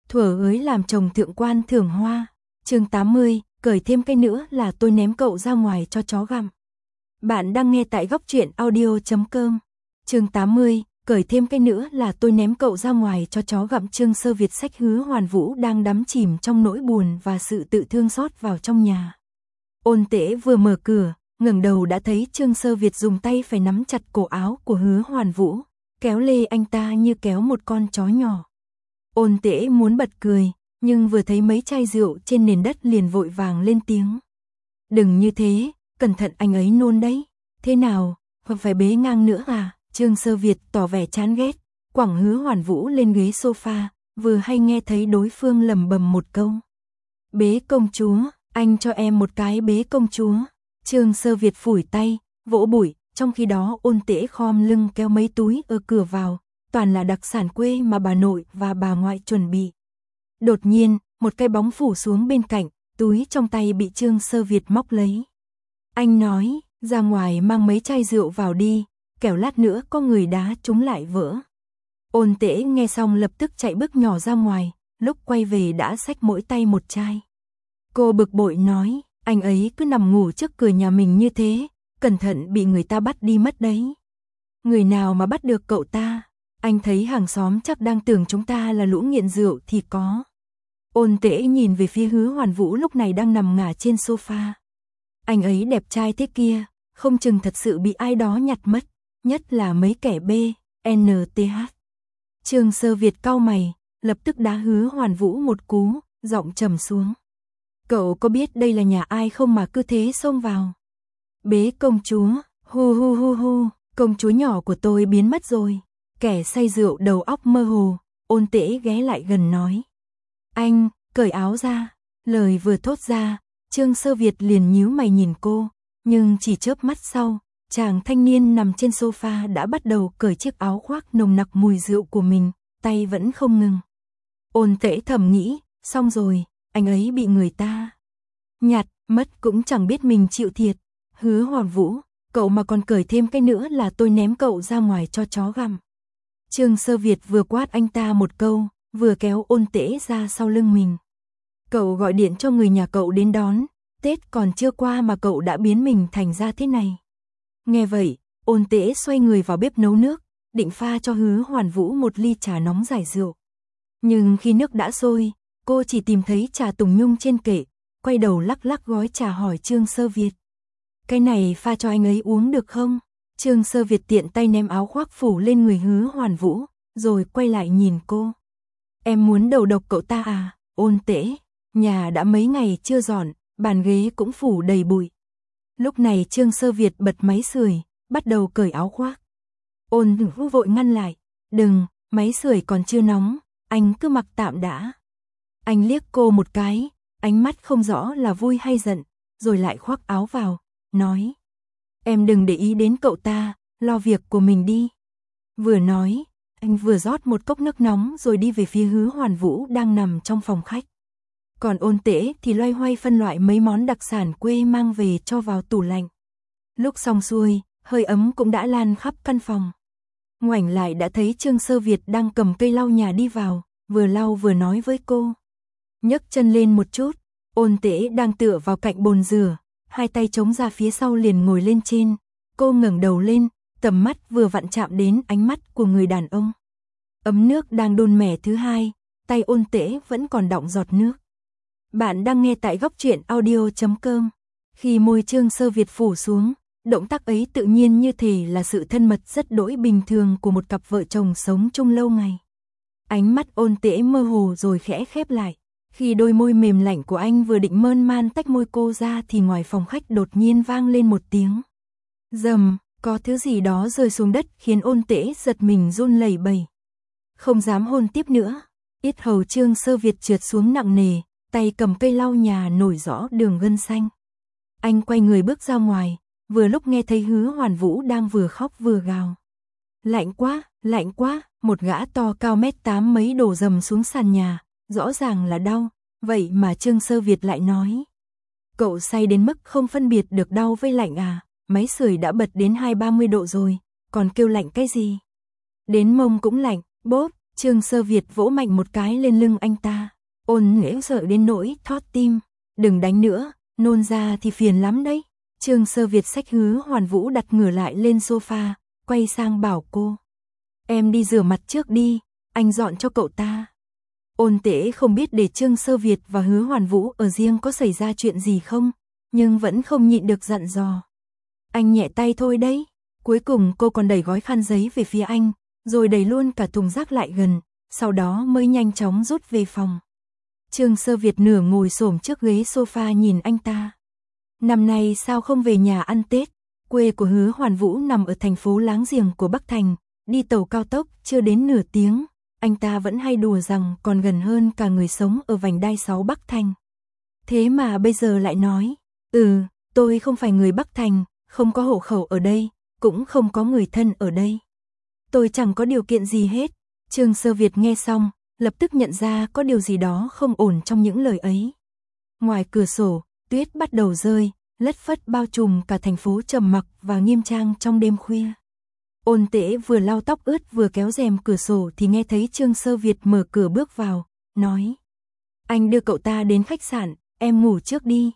thuở ới làm chồng thượng quan thưởng hoa. Chương 80, cởi thêm cái nữa là tôi ném cậu ra ngoài cho chó gặm. Bạn đang nghe tại góc truyện audio.com. Chương 80, cởi thêm cái nữa là tôi ném cậu ra ngoài cho chó gặm. Trương Sơ Việt xách Hứa Hoàn Vũ đang đắm chìm trong nỗi buồn và sự tự thương xót vào trong nhà. Ôn Tễ vừa mở cửa, ngẩng đầu đã thấy Trương Sơ Việt dùng tay phải nắm chặt cổ áo của Hứa Hoàn Vũ, kéo lê anh ta như kéo một con chó nhỏ. Ôn Tễ muốn bật cười, nhưng vừa thấy mấy chai rượu trên nền đất liền vội vàng lên tiếng. Đừng như thế, cẩn thận anh ấy nôn đấy. Thế nào, hoặc phải bế ngang nữa à? Trương Sơ Việt tỏ vẻ chán ghét, quẳng Hứa Hoàn Vũ lên ghế sofa, vừa hay nghe thấy đối phương lẩm bẩm một câu. Bế công chúa, anh cho em một cái bế công chúa. Trương Sơ Việt phủi tay, vỗ bụi, trong khi đó Ôn Tễ khom lưng kéo mấy túi ở cửa vào, toàn là đặc sản quê mà bà nội và bà ngoại chuẩn bị. Đột nhiên, một cái bóng phủ xuống bên cạnh, túi trong tay bị Trương Sơ Việt móc lấy. Anh nói, ra ngoài mang mấy chai rượu vào đi, kẻo lát nữa có người đá chúng lại vỡ. Ôn Tễ nghe xong lập tức chạy bước nhỏ ra ngoài, lúc quay về đã xách mỗi tay một chai. Cô bực bội nói, anh ấy cứ nằm ngủ trước cửa nhà mình như thế, cẩn thận bị người ta bắt đi mất đấy. Người nào mà bắt được cậu ta? Anh thấy hàng xóm chắc đang tưởng chúng ta là lũ nghiện rượu thì có. Ôn Tễ nhìn về phía Hứa Hoàn Vũ lúc này đang nằm ngả trên sofa. Anh ấy đẹp trai thế kia, không chừng thật sự bị ai đó nhặt mất, nhất là mấy kẻ BNTH. Trương Sơ Việt cau mày, lập tức đá Hứa Hoàn Vũ một cú, giọng trầm xuống. Cậu có biết đây là nhà ai không mà cứ thế xông vào? Bế công chúa, hu hu hu hu, công chúa nhỏ của tôi biến mất rồi. Kẻ say rượu đầu óc mơ hồ, Ôn Tễ ghé lại gần nói. Anh, cởi áo ra. Lời vừa thốt ra, Trương Sơ Việt liền nhíu mày nhìn cô, nhưng chỉ chớp mắt sau, chàng thanh niên nằm trên sofa đã bắt đầu cởi chiếc áo khoác nồng nặc mùi rượu của mình, tay vẫn không ngừng. Ôn Tễ thầm nghĩ, xong rồi, anh ấy bị người ta nhặt mất cũng chẳng biết mình chịu thiệt. Hứa Hoàn Vũ, cậu mà còn cởi thêm cái nữa là tôi ném cậu ra ngoài cho chó gặm. Trương Sơ Việt vừa quát anh ta một câu, vừa kéo Ôn Tễ ra sau lưng mình. Cậu gọi điện cho người nhà cậu đến đón, Tết còn chưa qua mà cậu đã biến mình thành ra thế này. Nghe vậy, Ôn Tễ xoay người vào bếp nấu nước, định pha cho Hứa Hoàn Vũ một ly trà nóng giải rượu. Nhưng khi nước đã sôi, cô chỉ tìm thấy trà tùng nhung trên kệ, quay đầu lắc lắc gói trà hỏi Trương Sơ Việt. Cái này pha cho anh ấy uống được không? Trương Sơ Việt tiện tay ném áo khoác phủ lên người Hứa Hoàn Vũ, rồi quay lại nhìn cô. Em muốn đầu độc cậu ta à? Ôn Tễ, nhà đã mấy ngày chưa dọn, bàn ghế cũng phủ đầy bụi. Lúc này Trương Sơ Việt bật máy sưởi, bắt đầu cởi áo khoác. Ôn Vũ vội ngăn lại. Đừng, máy sưởi còn chưa nóng, anh cứ mặc tạm đã. Anh liếc cô một cái, ánh mắt không rõ là vui hay giận, rồi lại khoác áo vào, nói. Em đừng để ý đến cậu ta, lo việc của mình đi. Vừa nói, anh vừa rót một cốc nước nóng rồi đi về phía Hứa Hoàn Vũ đang nằm trong phòng khách. Còn Ôn Tễ thì loay hoay phân loại mấy món đặc sản quê mang về cho vào tủ lạnh. Lúc xong xuôi, hơi ấm cũng đã lan khắp căn phòng. Ngoảnh lại đã thấy Trương Sơ Việt đang cầm cây lau nhà đi vào, vừa lau vừa nói với cô. Nhấc chân lên một chút, Ôn Tễ đang tựa vào cạnh bồn rửa, hai tay chống ra phía sau liền ngồi lên trên. Cô ngẩng đầu lên, tầm mắt vừa vặn chạm đến ánh mắt của người đàn ông. Ấm nước đang đun mẻ thứ hai, tay Ôn Tễ vẫn còn đọng giọt nước. Bạn đang nghe tại góc truyện audio.com. Khi môi Trương Sơ Việt phủ xuống, động tác ấy tự nhiên như thể là sự thân mật rất đỗi bình thường của một cặp vợ chồng sống chung lâu ngày. Ánh mắt Ôn Tễ mơ hồ rồi khẽ khép lại. Khi đôi môi mềm lạnh của anh vừa định mơn man tách môi cô ra thì ngoài phòng khách đột nhiên vang lên một tiếng. Rầm, có thứ gì đó rơi xuống đất khiến Ôn Tễ giật mình run lẩy bẩy. Không dám hôn tiếp nữa. Yết hầu Trương Sơ Việt trượt xuống nặng nề, tay cầm cây lau nhà nổi rõ đường gân xanh. Anh quay người bước ra ngoài, vừa lúc nghe thấy Hứa Hoàn Vũ đang vừa khóc vừa gào. Lạnh quá, một gã to cao 1m8 mấy đổ dầm xuống sàn nhà, rõ ràng là đau, vậy mà Trương Sơ Việt lại nói. Cậu say đến mức không phân biệt được đau với lạnh à, máy sưởi đã bật đến 20-30 độ rồi, còn kêu lạnh cái gì? Đến mông cũng lạnh, bốp, Trương Sơ Việt vỗ mạnh một cái lên lưng anh ta. Ôn Nghệ sợ đến nỗi thót tim. Đừng đánh nữa, nôn ra thì phiền lắm đấy. Trương Sơ Việt xách Hứa Hoàn Vũ đặt ngửa lại lên sofa, quay sang bảo cô. Em đi rửa mặt trước đi, anh dọn cho cậu ta. Ôn Tễ không biết để Trương Sơ Việt và Hứa Hoàn Vũ ở riêng có xảy ra chuyện gì không, nhưng vẫn không nhịn được dặn dò. Anh nhẹ tay thôi đấy. Cuối cùng cô còn đẩy gói khăn giấy về phía anh, rồi đẩy luôn cả thùng rác lại gần, sau đó mới nhanh chóng rút về phòng. Trương Sơ Việt nửa ngồi xổm trước ghế sofa nhìn anh ta. Năm nay sao không về nhà ăn Tết? Quê của Hứa Hoàn Vũ nằm ở thành phố láng giềng của Bắc Thành, đi tàu cao tốc chưa đến nửa tiếng, anh ta vẫn hay đùa rằng còn gần hơn cả người sống ở vành đai 6 Bắc Thành. Thế mà bây giờ lại nói, tôi không phải người Bắc Thành, không có hộ khẩu ở đây, cũng không có người thân ở đây. Tôi chẳng có điều kiện gì hết. Trương Sơ Việt nghe xong, lập tức nhận ra có điều gì đó không ổn trong những lời ấy. Ngoài cửa sổ, tuyết bắt đầu rơi, lất phất bao trùm cả thành phố trầm mặc và nghiêm trang trong đêm khuya. Ôn Tễ vừa lau tóc ướt vừa kéo rèm cửa sổ thì nghe thấy Trương Sơ Việt mở cửa bước vào, nói. Anh đưa cậu ta đến khách sạn, em ngủ trước đi.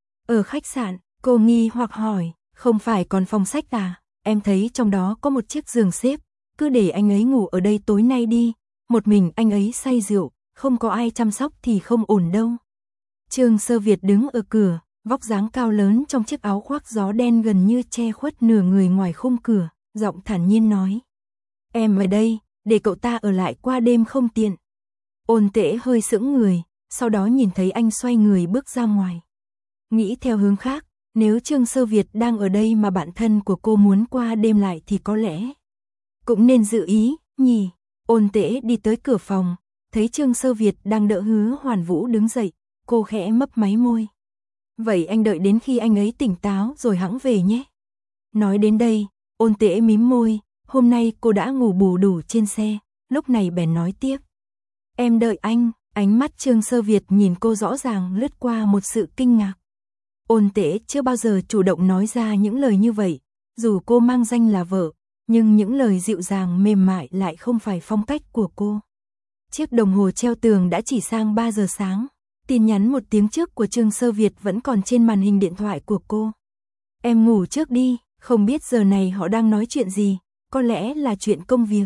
Ở khách sạn, cô nghi hoặc hỏi, không phải còn phòng sách à? Em thấy trong đó có một chiếc giường xếp, cứ để anh ấy ngủ ở đây tối nay đi. Một mình anh ấy say rượu, không có ai chăm sóc thì không ổn đâu. Trương Sơ Việt đứng ở cửa, vóc dáng cao lớn trong chiếc áo khoác gió đen gần như che khuất nửa người ngoài khung cửa, giọng thản nhiên nói. Em ở đây, để cậu ta ở lại qua đêm không tiện. Ôn Tễ hơi sững người, sau đó nhìn thấy anh xoay người bước ra ngoài. Nghĩ theo hướng khác, nếu Trương Sơ Việt đang ở đây mà bạn thân của cô muốn qua đêm lại thì có lẽ cũng nên dự ý, nhỉ. Ôn Tễ đi tới cửa phòng, thấy Trương Sơ Việt đang đỡ Hứa Hoàn Vũ đứng dậy, cô khẽ mấp máy môi. Vậy anh đợi đến khi anh ấy tỉnh táo rồi hẵng về nhé. Nói đến đây, Ôn Tễ mím môi, hôm nay cô đã ngủ bù đủ trên xe, lúc này bèn nói tiếp. Em đợi anh, ánh mắt Trương Sơ Việt nhìn cô rõ ràng lướt qua một sự kinh ngạc. Ôn Tễ chưa bao giờ chủ động nói ra những lời như vậy, dù cô mang danh là vợ, nhưng những lời dịu dàng mềm mại lại không phải phong cách của cô. Chiếc đồng hồ treo tường đã chỉ sang 3 giờ sáng, tin nhắn một tiếng trước của Trương Sơ Việt vẫn còn trên màn hình điện thoại của cô. Em ngủ trước đi, không biết giờ này họ đang nói chuyện gì, có lẽ là chuyện công việc.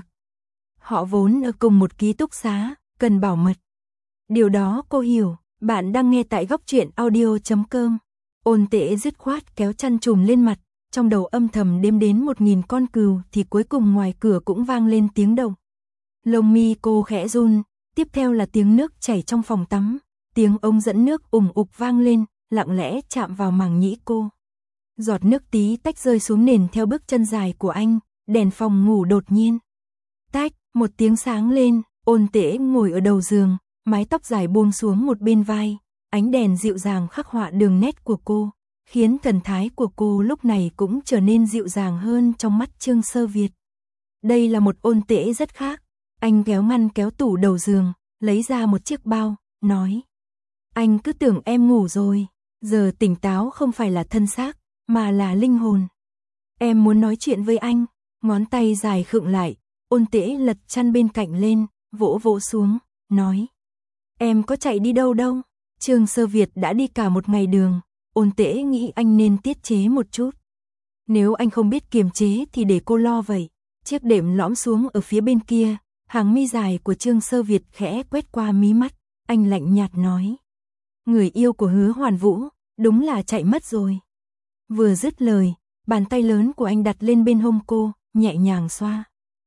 Họ vốn ở cùng một ký túc xá, cần bảo mật. Điều đó cô hiểu, bạn đang nghe tại góc truyện audio.com. Ôn Tễ dứt khoát kéo chăn trùm lên mặt, trong đầu âm thầm đếm đến 1000 con cừu thì cuối cùng ngoài cửa cũng vang lên tiếng động. Lông mi cô khẽ run, tiếp theo là tiếng nước chảy trong phòng tắm, tiếng ống dẫn nước ủng ục vang lên, lặng lẽ chạm vào màng nhĩ cô. Giọt nước tí tách rơi xuống nền theo bước chân dài của anh, đèn phòng ngủ đột nhiên. Tách, một tiếng sáng lên, Ôn Tễ ngồi ở đầu giường, mái tóc dài buông xuống một bên vai, ánh đèn dịu dàng khắc họa đường nét của cô, khiến thần thái của cô lúc này cũng trở nên dịu dàng hơn trong mắt Trương Sơ Việt. Đây là một Ôn Tễ rất khác. Anh kéo ngăn kéo tủ đầu giường, lấy ra một chiếc bao, nói. Anh cứ tưởng em ngủ rồi, giờ tỉnh táo không phải là thân xác, mà là linh hồn. Em muốn nói chuyện với anh, ngón tay dài khựng lại, Ôn Tễ lật chăn bên cạnh lên, vỗ vỗ xuống, nói. Em có chạy đi đâu đâu, Trương Sơ Việt đã đi cả một ngày đường, Ôn Tễ nghĩ anh nên tiết chế một chút. Nếu anh không biết kiềm chế thì để cô lo vậy. Chiếc đệm lõm xuống ở phía bên kia, hàng mi dài của Trương Sơ Việt khẽ quét qua mí mắt, anh lạnh nhạt nói. Người yêu của Hứa Hoàn Vũ, đúng là chạy mất rồi. Vừa dứt lời, bàn tay lớn của anh đặt lên bên hông cô, nhẹ nhàng xoa.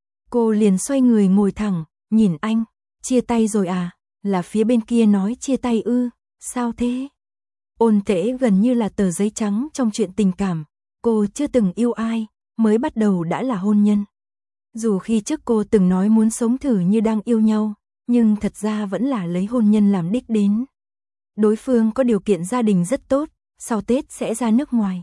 Cô liền xoay người ngồi thẳng, nhìn anh, chia tay rồi à, là phía bên kia nói chia tay ư, sao thế? Ôn Tễ gần như là tờ giấy trắng trong chuyện tình cảm, cô chưa từng yêu ai, mới bắt đầu đã là hôn nhân. Dù khi trước cô từng nói muốn sống thử như đang yêu nhau, nhưng thật ra vẫn là lấy hôn nhân làm đích đến. Đối phương có điều kiện gia đình rất tốt, sau Tết sẽ ra nước ngoài.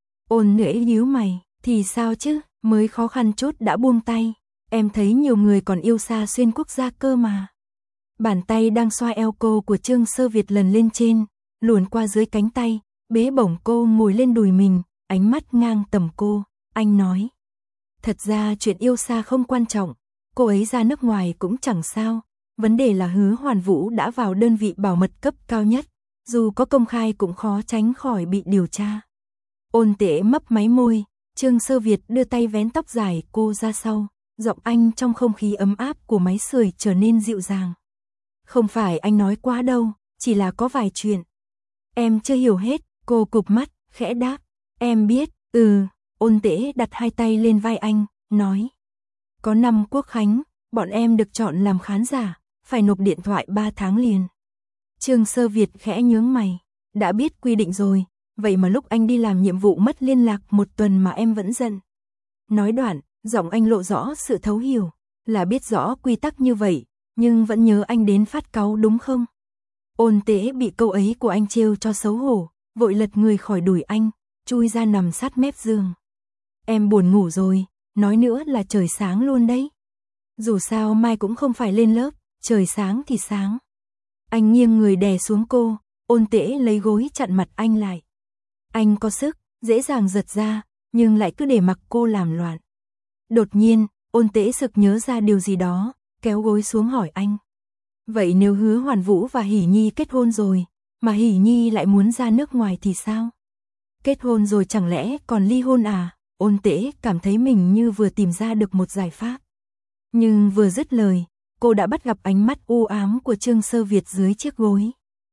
Ôn Nhuệ nhíu mày, thì sao chứ, mới khó khăn chút đã buông tay, em thấy nhiều người còn yêu xa xuyên quốc gia cơ mà. Bàn tay đang xoa eo cô của Trương Sơ Việt lần lên trên, luồn qua dưới cánh tay, bế bổng cô ngồi lên đùi mình, ánh mắt ngang tầm cô, anh nói. Thật ra chuyện yêu xa không quan trọng, cô ấy ra nước ngoài cũng chẳng sao. Vấn đề là Hứa Hoàn Vũ đã vào đơn vị bảo mật cấp cao nhất, dù có công khai cũng khó tránh khỏi bị điều tra. Ôn Tễ mấp máy môi, Trương Sơ Việt đưa tay vén tóc dài cô ra sau, giọng anh trong không khí ấm áp của máy sưởi trở nên dịu dàng. Không phải anh nói quá đâu, chỉ là có vài chuyện. Em chưa hiểu hết, cô cụp mắt, khẽ đáp. Em biết, Ôn Tễ đặt hai tay lên vai anh, nói. Có năm Quốc khánh, bọn em được chọn làm khán giả, phải nộp điện thoại 3 tháng liền. Trương Sơ Việt khẽ nhướng mày, đã biết quy định rồi, vậy mà lúc anh đi làm nhiệm vụ mất liên lạc 1 tuần mà em vẫn giận. Nói đoạn, giọng anh lộ rõ sự thấu hiểu, là biết rõ quy tắc như vậy, nhưng vẫn nhớ anh đến phát cáu đúng không? Ôn Tễ bị câu ấy của anh trêu cho xấu hổ, vội lật người khỏi đùi anh, chui ra nằm sát mép giường. Em buồn ngủ rồi, nói nữa là trời sáng luôn đấy. Dù sao mai cũng không phải lên lớp, trời sáng thì sáng. Anh nghiêng người đè xuống cô, Ôn Tễ lấy gối chặn mặt anh lại. Anh có sức, dễ dàng giật ra, nhưng lại cứ để mặc cô làm loạn. Đột nhiên, Ôn Tễ sực nhớ ra điều gì đó, kéo gối xuống hỏi anh. Vậy nếu Hứa Hoàn Vũ và Hỷ Nhi kết hôn rồi, mà Hỷ Nhi lại muốn ra nước ngoài thì sao? Kết hôn rồi chẳng lẽ còn ly hôn à? Ôn Tễ cảm thấy mình như vừa tìm ra được một giải pháp. Nhưng vừa dứt lời, cô đã bắt gặp ánh mắt u ám của Trương Sơ Việt dưới chiếc gối.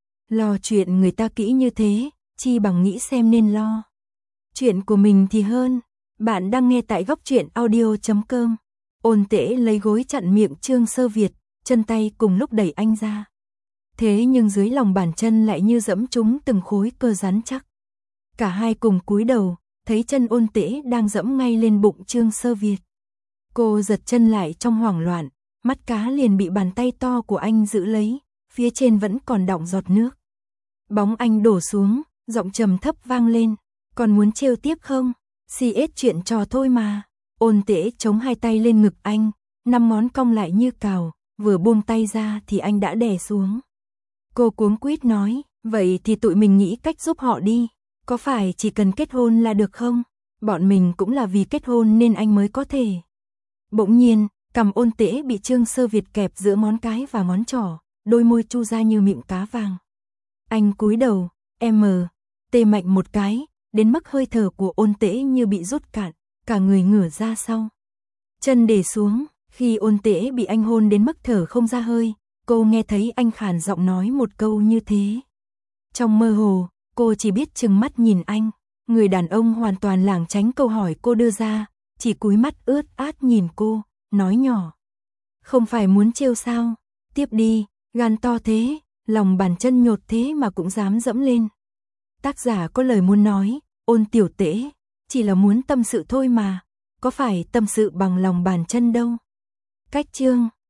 Lo chuyện người ta kỹ như thế, chi bằng nghĩ xem nên lo. Chuyện của mình thì hơn. Bạn đang nghe tại Góc Truyện Audio.com. Ôn Tễ lấy gối chặn miệng Trương Sơ Việt, chân tay cùng lúc đẩy anh ra. Thế nhưng dưới lòng bàn chân lại như dẫm trúng từng khối cơ rắn chắc. Cả hai cùng cúi đầu, thấy chân Ôn Tễ đang dẫm ngay lên bụng Trương Sơ Việt. Cô giật chân lại trong hoảng loạn, mắt cá liền bị bàn tay to của anh giữ lấy, phía trên vẫn còn đọng giọt nước. Bóng anh đổ xuống, giọng trầm thấp vang lên, còn muốn trêu tiếp không? CS chuyện trò thôi mà. Ôn Tễ chống hai tay lên ngực anh, 5 ngón cong lại như cào, vừa buông tay ra thì anh đã đè xuống. Cô cuống quýt nói, vậy thì tụi mình nghĩ cách giúp họ đi, có phải chỉ cần kết hôn là được không? Bọn mình cũng là vì kết hôn nên anh mới có thể. Bỗng nhiên, cằm Ôn Tễ bị Trương Sơ Việt kẹp giữa ngón cái và ngón trỏ, đôi môi chu ra như miệng cá vàng. Anh cúi đầu, tê mạnh một cái, đến mức hơi thở của Ôn Tễ như bị rút cạn, cả người ngửa ra sau. Chân để xuống, khi Ôn Tễ bị anh hôn đến mức thở không ra hơi, cô nghe thấy anh khàn giọng nói một câu như thế. Trong mơ hồ, cô chỉ biết trừng mắt nhìn anh, người đàn ông hoàn toàn lảng tránh câu hỏi cô đưa ra, chỉ cúi mắt ướt át nhìn cô, nói nhỏ. Không phải muốn trêu sao, tiếp đi, gan to thế, lòng bàn chân nhột thế mà cũng dám dẫm lên. Tác giả có lời muốn nói, Ôn tiểu Tễ, chỉ là muốn tâm sự thôi mà, có phải tâm sự bằng lòng bàn chân đâu. Cách chương